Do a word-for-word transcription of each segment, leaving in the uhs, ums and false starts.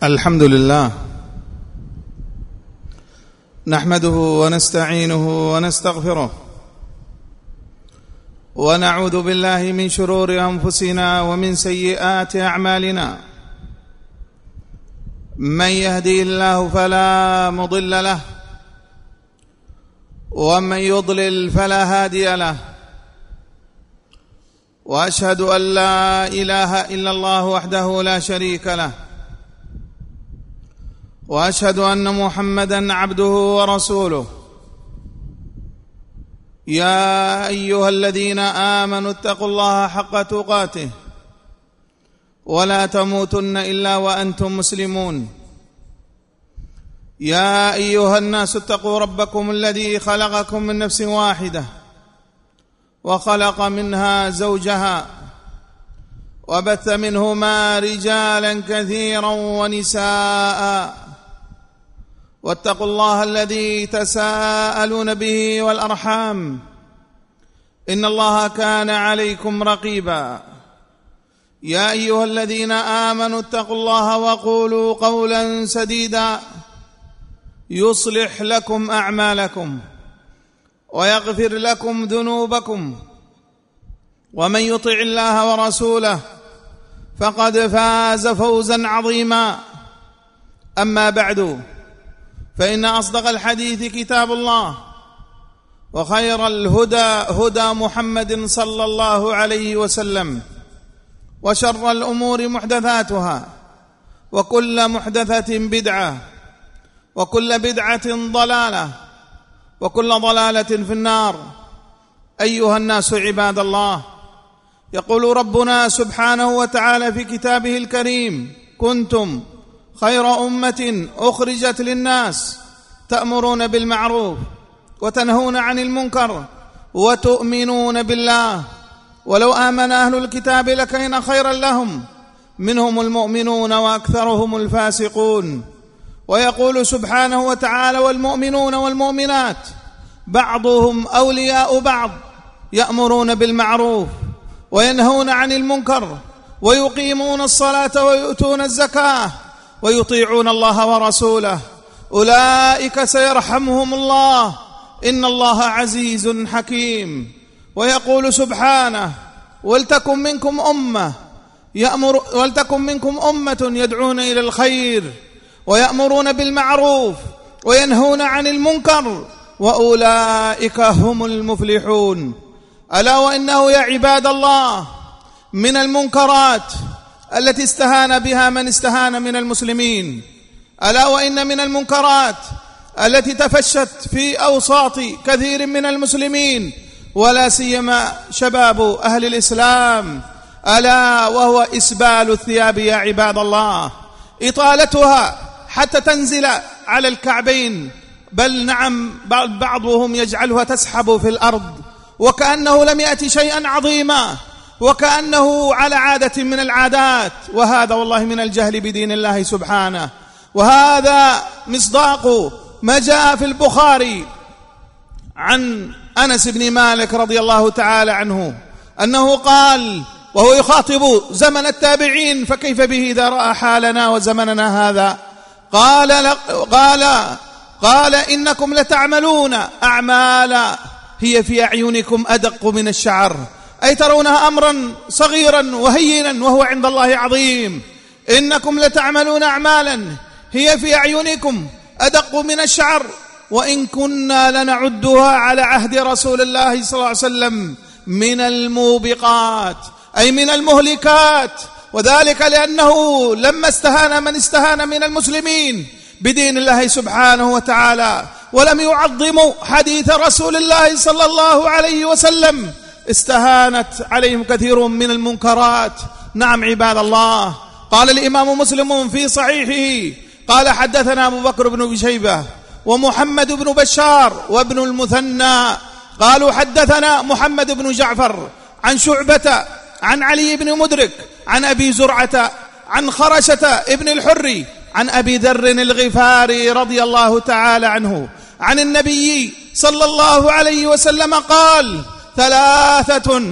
الحمد لله نحمده ونستعينه ونستغفره ونعوذ بالله من شرور أنفسنا ومن سيئات أعمالنا. من يهدي الله فلا مضل له ومن يضلل فلا هادي له، وأشهد أن لا إله إلا الله وحده لا شريك له، وأشهد أن محمدًا عبده ورسوله. يا أيها الذين آمنوا اتقوا الله حق تقاته ولا تموتن إلا وأنتم مسلمون. يا أيها الناس اتقوا ربكم الذي خلقكم من نفس واحدة وخلق منها زوجها وبث منهما رجالا كثيرا ونساء، واتقوا الله الذي تساءلون به والأرحام إن الله كان عليكم رقيبا. يا أيها الذين آمنوا اتقوا الله وقولوا قولا سديدا يصلح لكم أعمالكم ويغفر لكم ذنوبكم، ومن يطع الله ورسوله فقد فاز فوزا عظيما. أما بعد، فإن أصدق الحديث كتاب الله، وخير الهدى هدى محمد صلى الله عليه وسلم، وشر الأمور محدثاتها، وكل محدثة بدعة، وكل بدعة ضلالة، وكل ضلالة في النار. أيها الناس عباد الله، يقول ربنا سبحانه وتعالى في كتابه الكريم: كنتم خير أمة أخرجت للناس تأمرون بالمعروف وتنهون عن المنكر وتؤمنون بالله، ولو آمن أهل الكتاب لكان خيرا لهم، منهم المؤمنون وأكثرهم الفاسقون. ويقول سبحانه وتعالى: والمؤمنون والمؤمنات بعضهم أولياء بعض يأمرون بالمعروف وينهون عن المنكر ويقيمون الصلاة ويؤتون الزكاة ويطيعون الله ورسوله، أولئك سيرحمهم الله إن الله عزيز حكيم. ويقول سبحانه: ولتكن منكم أمة يأمر ولتكن منكم أمة يدعون إلى الخير ويأمرون بالمعروف وينهون عن المنكر وأولئك هم المفلحون. ألا وإنه يا عباد الله من المنكرات التي استهان بها من استهان من المسلمين، ألا وإن من المنكرات التي تفشت في أوساط كثير من المسلمين، ولا سيما شباب أهل الإسلام، ألا وهو إسبال الثياب يا عباد الله، إطالتها حتى تنزل على الكعبين، بل نعم بعضهم يجعلها تسحب في الأرض وكأنه لم يأتي شيئا عظيما، وكأنه على عادة من العادات. وهذا والله من الجهل بدين الله سبحانه. وهذا مصداق ما جاء في البخاري عن أنس بن مالك رضي الله تعالى عنه أنه قال وهو يخاطب زمن التابعين: فكيف به إذا رأى حالنا وزمننا هذا؟ قال قال قال إنكم لتعملون أعمالا هي في أعينكم أدق من الشعر، أي ترونها أمرا صغيرا وهينا وهو عند الله عظيم. إنكم لتعملون أعمالا هي في أعينكم أدق من الشعر، وإن كنا لنعدها على عهد رسول الله صلى الله عليه وسلم من الموبقات، أي من المهلكات. وذلك لأنه لما استهان من استهان من المسلمين بدين الله سبحانه وتعالى ولم يعظموا حديث رسول الله صلى الله عليه وسلم، استهانت عليهم كثير من المنكرات. نعم عباد الله، قال الإمام مسلم في صحيحه قال: حدثنا أبو بكر بن أبي شيبة ومحمد بن بشار وابن المثنى قالوا حدثنا محمد بن جعفر عن شعبة عن علي بن مدرك عن أبي زرعة عن خرشة ابن الحري عن أبي ذر الغفاري رضي الله تعالى عنه عن النبي صلى الله عليه وسلم قال: ثلاثة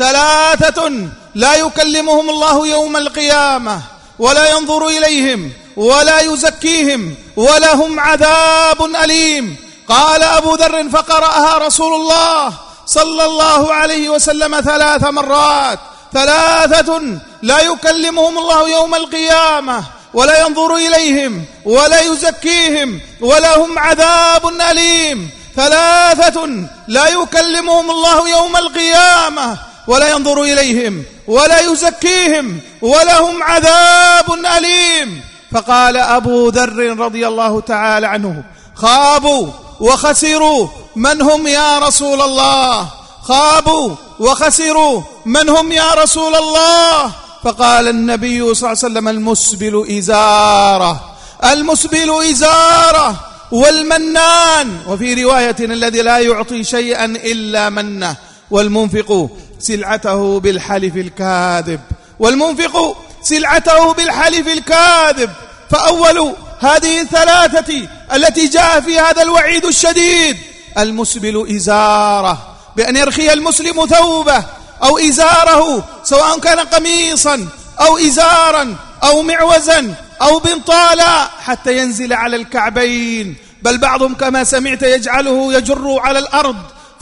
ثلاثة لا يكلمهم الله يوم القيامة ولا ينظر إليهم ولا يزكيهم ولهم عذاب أليم. قال أبو ذر: فقرأها رسول الله صلى الله عليه وسلم ثلاث مرات: ثلاثة لا يكلمهم الله يوم القيامة ولا ينظر إليهم ولا يزكيهم ولهم عذاب أليم. ثلاثة لا يكلمهم الله يوم القيامة ولا ينظر إليهم ولا يزكيهم ولهم عذاب أليم. فقال أبو ذر رضي الله تعالى عنه: خابوا وخسروا من هم يا رسول الله؟ خابوا وخسروا من هم يا رسول الله؟ فقال النبي صلى الله عليه وسلم: المسبل إزاره، المسبل إزاره، والمنان، وفي رواية: الذي لا يعطي شيئا إلا منه، والمنفق سلعته بالحلف الكاذب، والمنفق سلعته بالحلف الكاذب. فأول هذه الثلاثة التي جاء في هذا الوعيد الشديد: المسبل إزاره، بأن يرخي المسلم ثوبه أو إزاره، سواء كان قميصا أو إزارا أو معوزا أو بنطالا، حتى ينزل على الكعبين، بل بعضهم كما سمعت يجعله يجر على الأرض،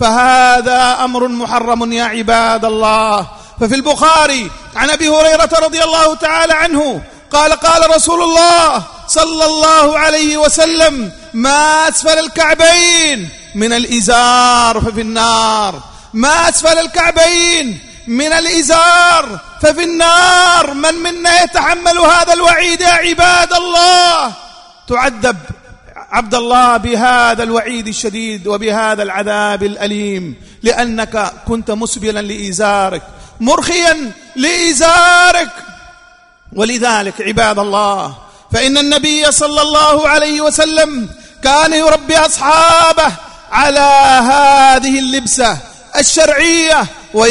فهذا أمر محرم يا عباد الله. ففي البخاري عن أبي هريرة رضي الله تعالى عنه قال: قال رسول الله صلى الله عليه وسلم: ما أسفل الكعبين من الإزار ففي النار، ما أسفل الكعبين من الإزار ففي النار. من منا يتحمل هذا الوعيد يا عباد الله؟ تعذب عبد الله بهذا الوعيد الشديد وبهذا العذاب الأليم، لأنك كنت مسبلا لإزارك، مرخيا لإزارك. ولذلك عباد الله، فإن النبي صلى الله عليه وسلم كان يربي أصحابه على هذه اللبسة الشرعية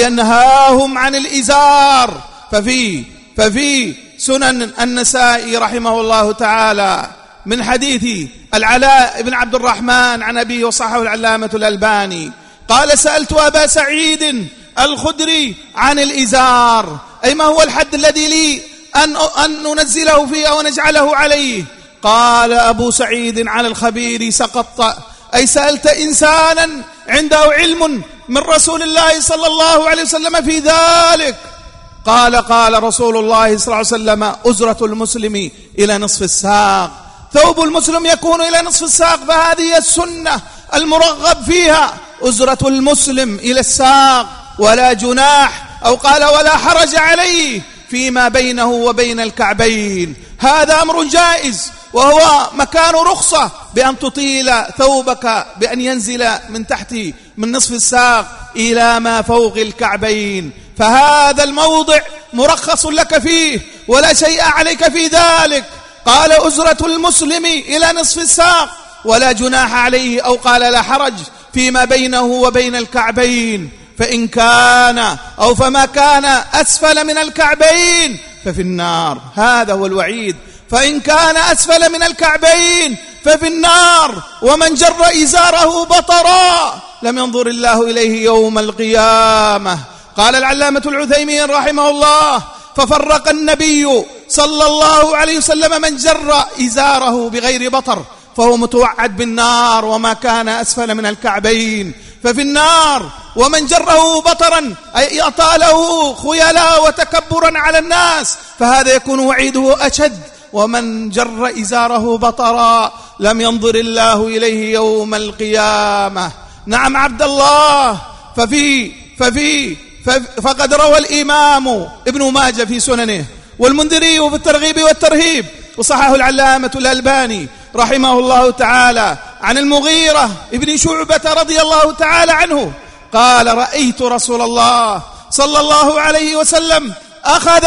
وينهاهم عن الإزار. ففي ففي سنن النسائي رحمه الله تعالى من حديث العلاء بن عبد الرحمن عن أبيه وصححه العلامة الألباني قال: سألت أبا سعيد الخدري عن الإزار، أي ما هو الحد الذي لي أن, أن ننزله فيه أو نجعله عليه؟ قال أبو سعيد: على الخبير سقطت، أي سألت إنسانا عنده علم من رسول الله صلى الله عليه وسلم في ذلك. قال: قال رسول الله صلى الله عليه وسلم: أزرة المسلم إلى نصف الساق، ثوب المسلم يكون إلى نصف الساق، فهذه السنة المرغب فيها، أزرة المسلم إلى الساق، ولا جناح، أو قال ولا حرج عليه فيما بينه وبين الكعبين. هذا أمر جائز، وهو مكان رخصة بأن تطيل ثوبك بأن ينزل من تحت من نصف الساق إلى ما فوق الكعبين، فهذا الموضع مرخص لك فيه ولا شيء عليك في ذلك. قال: أزرة المسلم إلى نصف الساق ولا جناح عليه، أو قال لا حرج فيما بينه وبين الكعبين. فإن كان أو فما كان أسفل من الكعبين ففي النار. هذا هو الوعيد: فإن كان أسفل من الكعبين ففي النار. ومن جر إزاره بطرا لم ينظر الله إليه يوم القيامة. قال العلامة العثيمين رحمه الله: ففرق النبي صلى الله عليه وسلم من جر إزاره بغير بطر فهو متوعد بالنار، وما كان أسفل من الكعبين ففي النار. ومن جره بطرا أي أطاله خيلا وتكبرا على الناس فهذا يكون وعيده أشد. ومن جر إزاره بطرا لم ينظر الله إليه يوم القيامة. نعم عبد الله، ففي ففي فقد روى الإمام ابن ماجه في سننه والمنذري في الترغيب والترهيب وصححه العلامة الألباني رحمه الله تعالى عن المغيرة ابن شعبة رضي الله تعالى عنه قال: رأيت رسول الله صلى الله عليه وسلم أخذ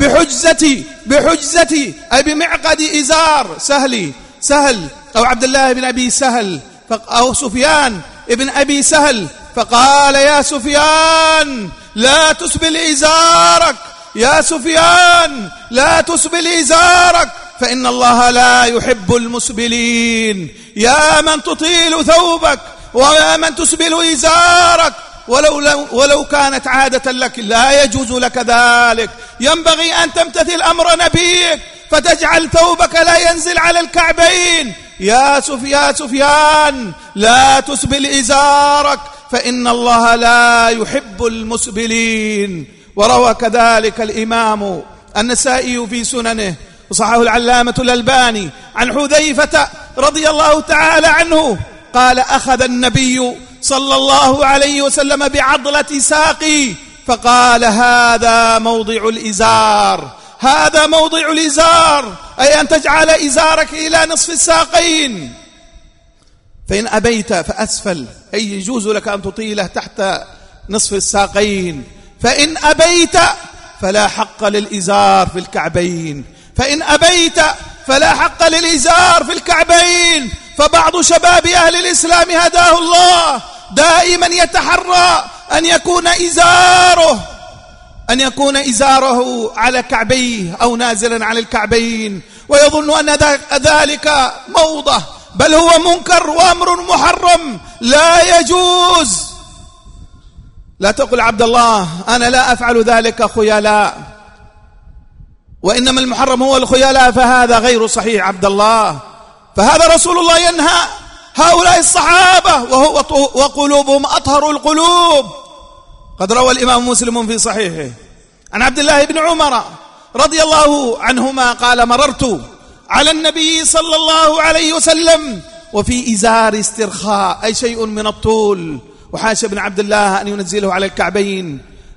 بحجزتي بحجزتي أي بمعقد إزار سهلي سهل أو عبد الله بن أبي سهل أو سفيان ابن أبي سهل، فقال: يا سفيان لا تسبل إزارك، يا سفيان لا تسبل إزارك، فإن الله لا يحب المسبلين. يا من تطيل ثوبك ويا من تسبل إزارك، ولو, ولو كانت عادة لك لا يجوز لك ذلك، ينبغي أن تمتثل أمر نبيك فتجعل ثوبك لا ينزل على الكعبين. يا سفيان سفيان لا تسبل إزارك فإن الله لا يحب المسبلين. وروى كذلك الإمام النسائي في سننه وصححه العلامة الألباني عن حذيفة رضي الله تعالى عنه قال: أخذ النبي صلى الله عليه وسلم بعضلة ساقي فقال: هذا موضع الإزار، هذا موضع الإزار، أي أن تجعل إزارك إلى نصف الساقين، فإن أبيت فأسفل، أي يجوز لك أن تطيله تحت نصف الساقين، فإن أبيت فلا حق للإزار في الكعبين، فإن أبيت فلا حق للإزار في الكعبين. فبعض شباب أهل الإسلام هداه الله دائما يتحرى أن يكون إزاره أن يكون إزاره على كعبيه أو نازلا على الكعبين، ويظن أن ذلك موضة، بل هو منكر وأمر محرم لا يجوز. لا تقل عبد الله أنا لا أفعل ذلك خيلاء، وإنما المحرم هو الخيلاء، فهذا غير صحيح عبد الله. فهذا رسول الله ينهى هؤلاء الصحابة وهو وقلوبهم أطهر القلوب. قد روى الإمام مسلم في صحيحه عن عبد الله بن عمر رضي الله عنهما قال: مررت على النبي صلى الله عليه وسلم وفي إزار استرخاء، أي شيء من الطول، وحاشا بن عبد الله أن ينزله على الكعبين،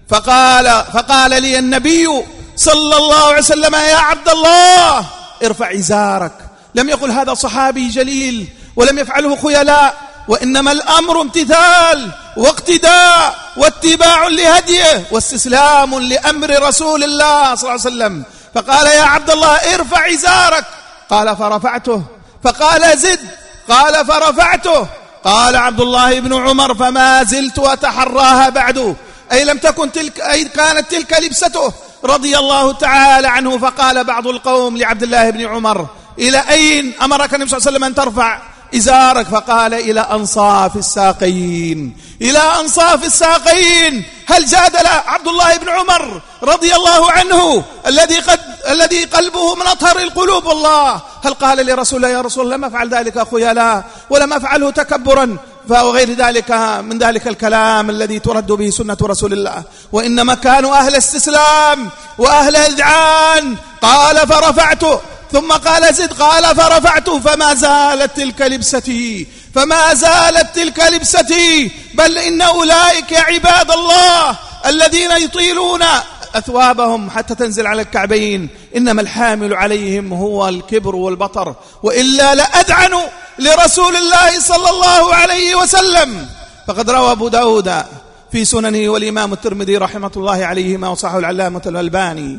فقال فقال لي النبي صلى الله عليه وسلم: يا عبد الله ارفع إزارك. لم يقل هذا صحابي جليل ولم يفعله خيلاء، وإنما الأمر امتثال واقتداء واتباع لهديه واستسلام لأمر رسول الله صلى الله عليه وسلم. فقال: يا عبد الله ارفع إزارك. قال: فرفعته. فقال: زد. قال: فرفعته. قال عبد الله بن عمر: فما زلت أتحراها بعد، أي لم تكن تلك أي كانت تلك لبسته رضي الله تعالى عنه. فقال بعض القوم لعبد الله بن عمر: إلى أين أمرك النبي صلى الله عليه وسلم أن ترفع إزارك؟ فقال: إلى أنصاف الساقين، إلى أنصاف الساقين. هل جادل عبد الله بن عمر رضي الله عنه الذي قد الذي قلبه من أطهر القلوب والله، هل قال لرسول الله: يا رسول الله لم أفعل ذلك خيلاء ولم أفعله تكبرا وغير ذلك من ذلك الكلام الذي ترد به سنة رسول الله؟ وإنما كانوا أهل استسلام وأهل إذعان. قال: فرفعته. ثم قال: زد. قال: فرفعته. فما زالت تلك لبستي، فما زالت تلك لبستي. بل إن أولئك يا عباد الله الذين يطيلون أثوابهم حتى تنزل على الكعبين إنما الحامل عليهم هو الكبر والبطر، وإلا لأدعنوا لرسول الله صلى الله عليه وسلم. فقد روى أبو داود في سننه والإمام الترمذي رحمة الله عليهما وصححه العلامة الألباني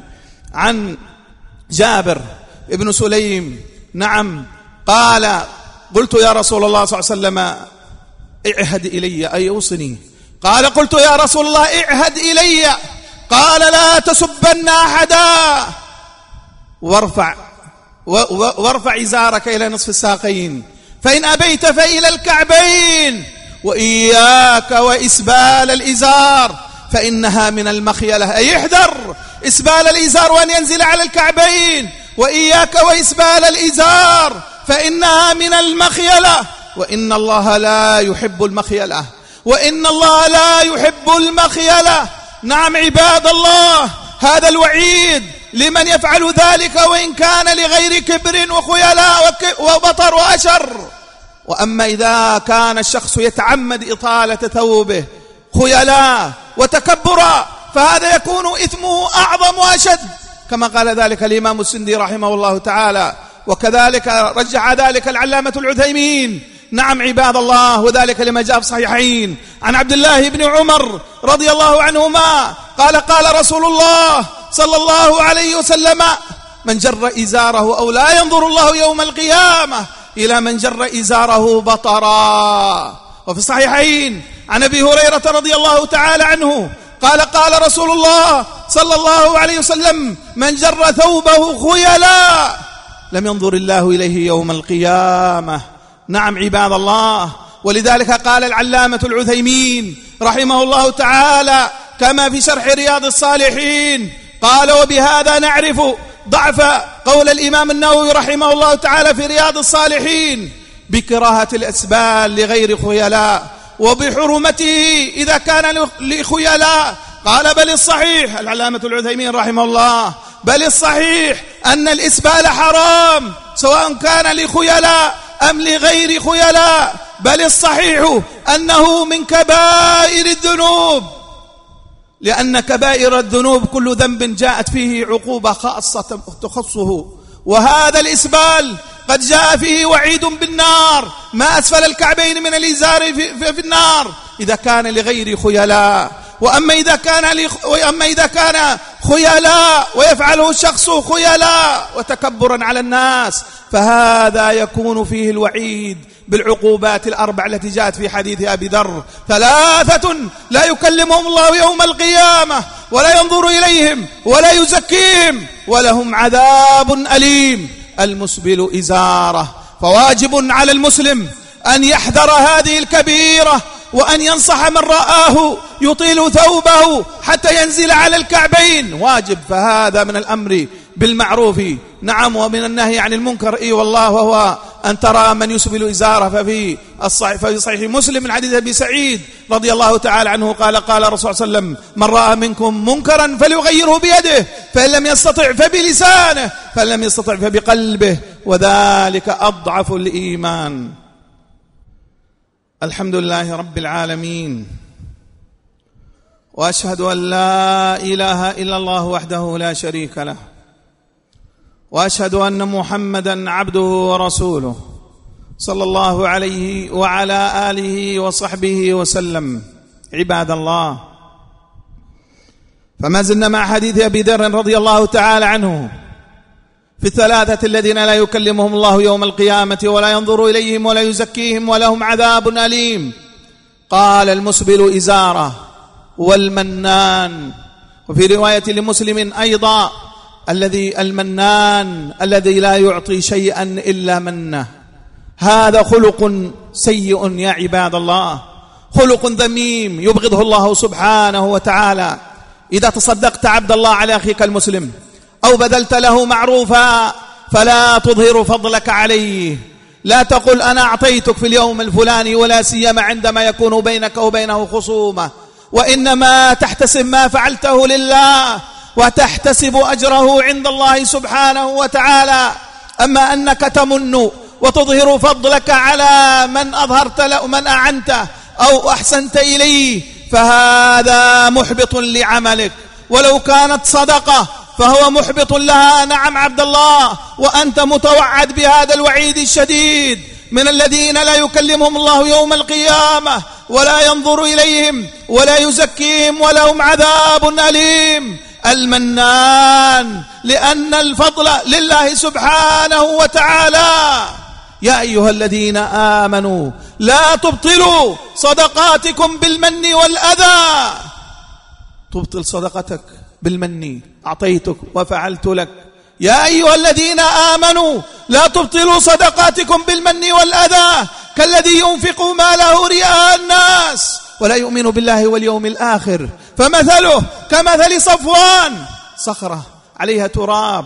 عن جابر ابن سليم نعم قال: قلت يا رسول الله صلى الله عليه وسلم اعهد إلي، أي أوصني. قال: قلت يا رسول الله اعهد إلي. قال: لا تسبن أحدا وارفع وارفع إزارك إلى نصف الساقين، فإن أبيت فإلى الكعبين، وإياك وإسبال الإزار فإنها من المخيلة، أي احذر إسبال الإزار وأن ينزل على الكعبين، وإياك وإسبال الإزار فإنها من المخيلة، وإن الله لا يحب المخيلة، وإن الله لا يحب المخيلة. نعم عباد الله، هذا الوعيد لمن يفعل ذلك وإن كان لغير كبر وخيلاء وبطر وأشر. وأما إذا كان الشخص يتعمد إطالة ثوبه خيلاء وتكبرا فهذا يكون إثمه أعظم وأشد، كما قال ذلك الإمام السندي رحمه الله تعالى، وكذلك رجع ذلك العلامة العثيمين. نعم عباد الله، وذلك لما جاء في صحيحين عن عبد الله بن عمر رضي الله عنهما قال: قال رسول الله صلى الله عليه وسلم: من جر إزاره أو لا ينظر الله يوم القيامة إلى من جر إزاره بطرا. وفي الصحيحين عن أبي هريرة رضي الله تعالى عنه قال: قال رسول الله صلى الله عليه وسلم: من جر ثوبه خيلاء لم ينظر الله إليه يوم القيامة. نعم عباد الله، ولذلك قال العلامة العثيمين رحمه الله تعالى كما في شرح رياض الصالحين قال: وبهذا نعرف ضعف قول الإمام النووي رحمه الله تعالى في رياض الصالحين بكراهة الإسبال لغير خيلاء وبحرمته إذا كان لخيلاء. قال بل الصحيح العلامة العثيمين رحمه الله بل الصحيح أن الإسبال حرام سواء كان لخيلاء أم لغير خيلاء، بل الصحيح أنه من كبائر الذنوب، لأن كبائر الذنوب كل ذنب جاءت فيه عقوبة خاصة تخصه، وهذا الإسبال قد جاء فيه وعيد بالنار، ما أسفل الكعبين من الإزار في, في النار إذا كان لغير خيلاء. وأما إذا كان لخ... وأما إذا كان خيلاء ويفعله الشخص خيلاء وتكبرا على الناس فهذا يكون فيه الوعيد بالعقوبات الأربع التي جاءت في حديث أبي ذر: ثلاثة لا يكلمهم الله يوم القيامة ولا ينظر إليهم ولا يزكيهم ولهم عذاب أليم. المسبل إزاره. فواجب على المسلم أن يحذر هذه الكبيرة وأن ينصح من رآه يطيل ثوبه حتى ينزل على الكعبين، واجب. فهذا من الأمر بالمعروف نعم ومن النهي عن المنكر اي والله، وهو أن ترى من يسبل إزاره. ففي الصحيح في صحيح مسلم من حديث أبي سعيد رضي الله تعالى عنه قال قال الرسول صلى الله عليه وسلم: من رأى منكم منكرا فليغيره بيده فإن لم يستطع فبلسانه فإن لم يستطع فبقلبه وذلك أضعف الإيمان. الحمد لله رب العالمين، وأشهد أن لا إله إلا الله وحده لا شريك له، وأشهد أن محمدا عبده ورسوله صلى الله عليه وعلى آله وصحبه وسلم. عباد الله، فما زلنا مع حديث أبي ذر رضي الله تعالى عنه في الثلاثة الذين لا يكلمهم الله يوم القيامة ولا ينظر إليهم ولا يزكيهم ولهم عذاب أليم. قال: المسبل إزاره، والمنان. وفي رواية لمسلم أيضا: الذي المنان الذي لا يعطي شيئا إلا منه. هذا خلق سيء يا عباد الله، خلق ذميم يبغضه الله سبحانه وتعالى. إذا تصدقت عبد الله على أخيك المسلم أو بذلت له معروفا فلا تظهر فضلك عليه، لا تقل أنا أعطيتك في اليوم الفلاني ولا سيما عندما يكون بينك وبينه خصومة، وإنما تحتسب ما فعلته لله وتحتسب أجره عند الله سبحانه وتعالى. أما أنك تمن وتظهر فضلك على من أظهرت له من أعنته أو أحسنت إليه فهذا محبط لعملك، ولو كانت صدقة فهو محبط لها. نعم عبد الله، وأنت متوعد بهذا الوعيد الشديد من الذين لا يكلمهم الله يوم القيامة ولا ينظر إليهم ولا يزكيهم ولهم عذاب أليم. المنان، لأن الفضل لله سبحانه وتعالى. يا أيها الذين آمنوا لا تبطلوا صدقاتكم بالمن والأذى. تبطل صدقتك بالمن، أعطيتك وفعلت لك. يا أيها الذين آمنوا لا تبطلوا صدقاتكم بالمن والأذى كالذي ينفق ماله رئاء الناس ولا يؤمن بالله واليوم الآخر فمثله كمثل صفوان صخرة عليها تراب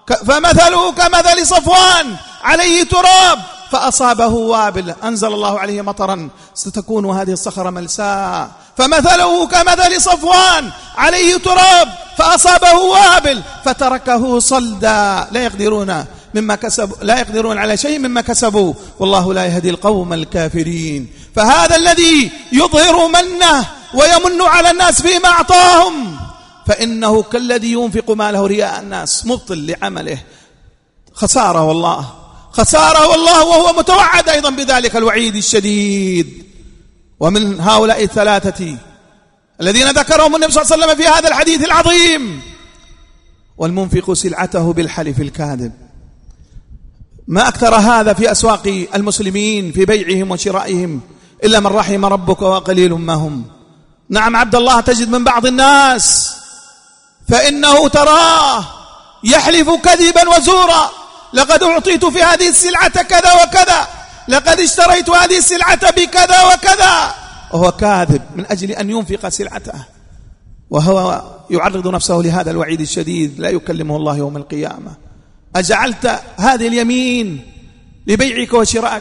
فمثله كمثل صفوان عليه تراب فأصابه وابل أنزل الله عليه مطرا ستكون هذه الصخرة ملساء. فمثله كمثل صفوان عليه تراب فأصابه وابل فتركه صلدا لا يقدرون مما كسبوا لا يقدرون على شيء مما كسبوا والله لا يهدي القوم الكافرين. فهذا الذي يظهر منه ويمن على الناس فيما أعطاهم فإنه كالذي ينفق ماله رياء الناس، مبطل لعمله، خسارة والله، خسارة والله، وهو متوعد أيضا بذلك الوعيد الشديد. ومن هؤلاء الثلاثة الذين ذكرهم النبي صلى الله عليه وسلم في هذا الحديث العظيم: والمنفق سلعته بالحلف الكاذب. ما أكثر هذا في أسواق المسلمين في بيعهم وشرائهم إلا من رحم ربك وقليل ما هم. نعم عبد الله، تجد من بعض الناس فإنه تراه يحلف كذبا وزورا: لقد أعطيت في هذه السلعة كذا وكذا، لقد اشتريت هذه السلعة بكذا وكذا، وهو كاذب من أجل أن ينفق سلعته، وهو يعرض نفسه لهذا الوعيد الشديد لا يكلمه الله يوم القيامة. أجعلت هذه اليمين لبيعك وشرائك؟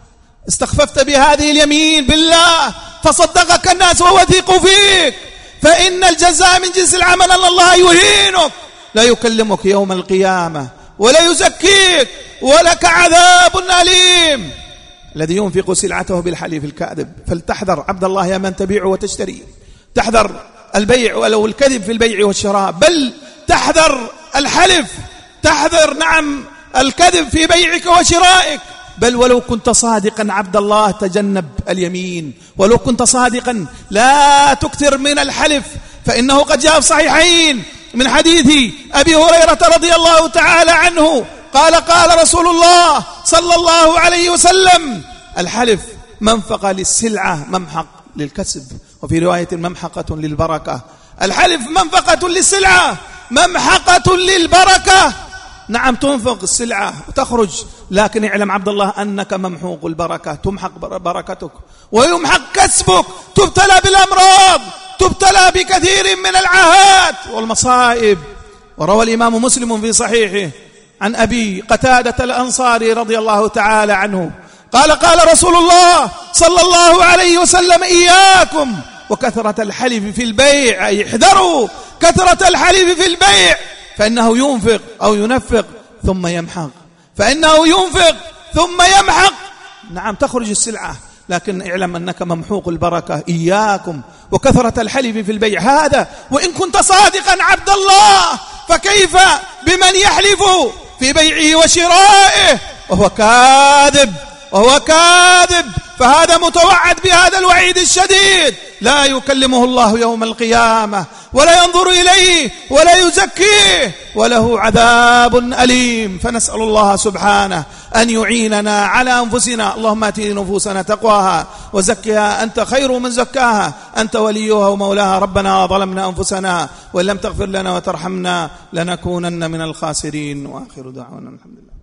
استخففت بهذه اليمين بالله فصدقك الناس ووثقوا فيك، فإن الجزاء من جنس العمل. الله يهينك، لا يكلمك يوم القيامة ولا يزكيك ولك عذاب أليم. الذي ينفق سلعته بالحليف الكاذب، فلتحذر عبد الله يا من تبيع وتشتري، تحذر البيع ولو الكذب في البيع والشراء، بل تحذر الحلف، تحذر نعم الكذب في بيعك وشرائك، بل ولو كنت صادقا عبد الله تجنب اليمين، ولو كنت صادقا لا تكثر من الحلف، فإنه قد جاء في صحيحين من حديث أبي هريرة رضي الله تعالى عنه قال قال رسول الله صلى الله عليه وسلم: الحلف منفقة للسلعة ممحق للكسب، وفي رواية ممحقة للبركة. الحلف منفقة للسلعة ممحقة للبركة. نعم تنفق السلعة وتخرج، لكن اعلم عبد الله أنك ممحوق البركة، تمحق بركتك ويمحق كسبك، تبتلى بالأمراض، تبتلى بكثير من العاهات والمصائب. وروى الإمام مسلم في صحيحه عن أبي قتادة الأنصاري رضي الله تعالى عنه قال قال رسول الله صلى الله عليه وسلم: إياكم وكثرة الحلف في البيع، أي احذروا كثرة الحلف في البيع، فإنه ينفق أو ينفق ثم يمحق، فإنه ينفق ثم يمحق. نعم تخرج السلعة، لكن اعلم أنك ممحوق البركة. إياكم وكثرة الحلف في البيع، هذا وإن كنت صادقا عبد الله، فكيف بمن يحلف في بيعه وشرائه وهو كاذب وهو كاذب؟ فهذا متوعد بهذا الوعيد الشديد، لا يكلمه الله يوم القيامة ولا ينظر إليه ولا يزكيه وله عذاب أليم. فنسأل الله سبحانه أن يعيننا على أنفسنا. اللهم آت نفوسنا تقواها وزكها أنت خير من زكاها، أنت وليها ومولاها. ربنا ظلمنا أنفسنا وإن لم تغفر لنا وترحمنا لنكونن من الخاسرين. وآخر دعوانا الحمد لله.